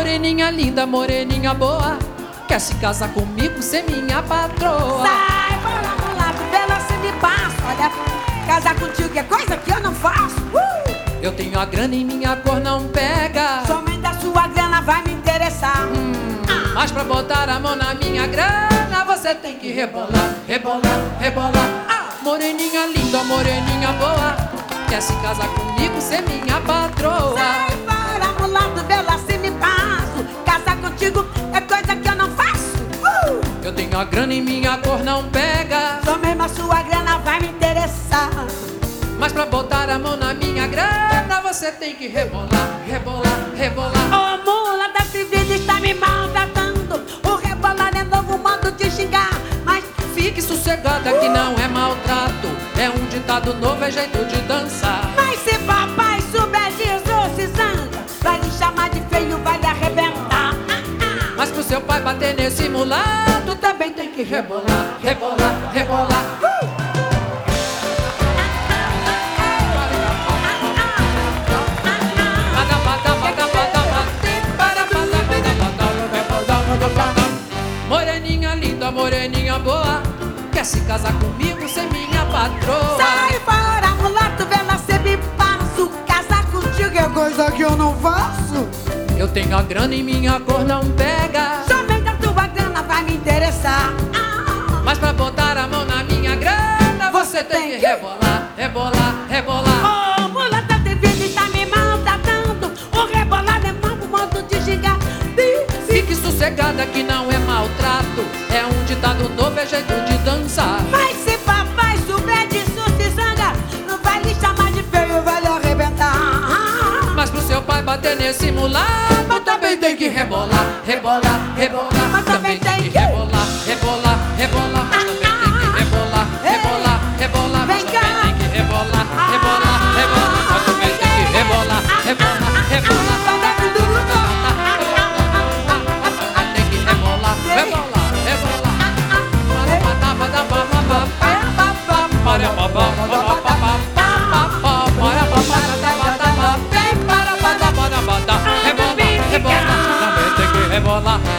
Moreninha linda, moreninha boa, quer se casar comigo, ser minha patroa. Sai, bora, mulata, vê lá se me passa. Olha, casar contigo é coisa que eu não faço. Eu tenho a grana e minha cor não pega. Somente a sua grana vai me interessar. Mas pra botar a mão na minha grana, você tem que rebolar, rebolar, rebolar. Moreninha linda, moreninha boa, quer se casar comigo, ser minha patroa. Sai, bora, mulata, vê lá se me passo. Casar contigo é coisa que eu não faço. Eu tenho a grana e minha cor não pega. Só mesmo a sua grana vai me interessar. Mas pra botar a mão na minha grana, você tem que rebolar, rebolar, rebolar. Ô mula da vida está me maltratando. O rebolar é novo modo de xingar. Mas Fique sossegada que não é maltrato, é um ditado novo, é jeito de dançar. se papai souber disso, se zanga, vai lhe chamar de feio, vai lhe arrebentar. Mas pro seu pai bater nesse mulato, também tem que rebolar, rebolar, rebolar. Moreninha linda, moreninha boa, quer se casar comigo, ser minha patroa. Sai fora, mulato, vê lá se me passo. Casar contigo é coisa que eu não faço. Eu tenho a grana e minha cor não pega. Somente a tua grana vai me interessar. Mas pra botar a mão na minha grana, você tem que rebolar, rebolar, rebolar. Ô, mulata de vida está me maltratando. O rebolar é novo modo de xingar. Fique sossegada que não é maltrato, é um ditado novo, é jeito de dançar. Mas se papai souber disso, se zanga, não vai lhe chamar de feio, vai lhe arrebentar. Mas pro seu pai bater nesse mulato, também tem que rebolar, rebolar, rebolar. Mas também tem que rebolar, rebolar, rebolar. Mas também tem que rebolar, rebolar, rebolar. Mas Vem cá. também tem que rebolar, rebolar, rebolar. Mas também tem que rebolar, rebolar, rebolar. Tem que rebolar, rebolar, rebolar. Rebolar, rebolar, também tem que rebolar.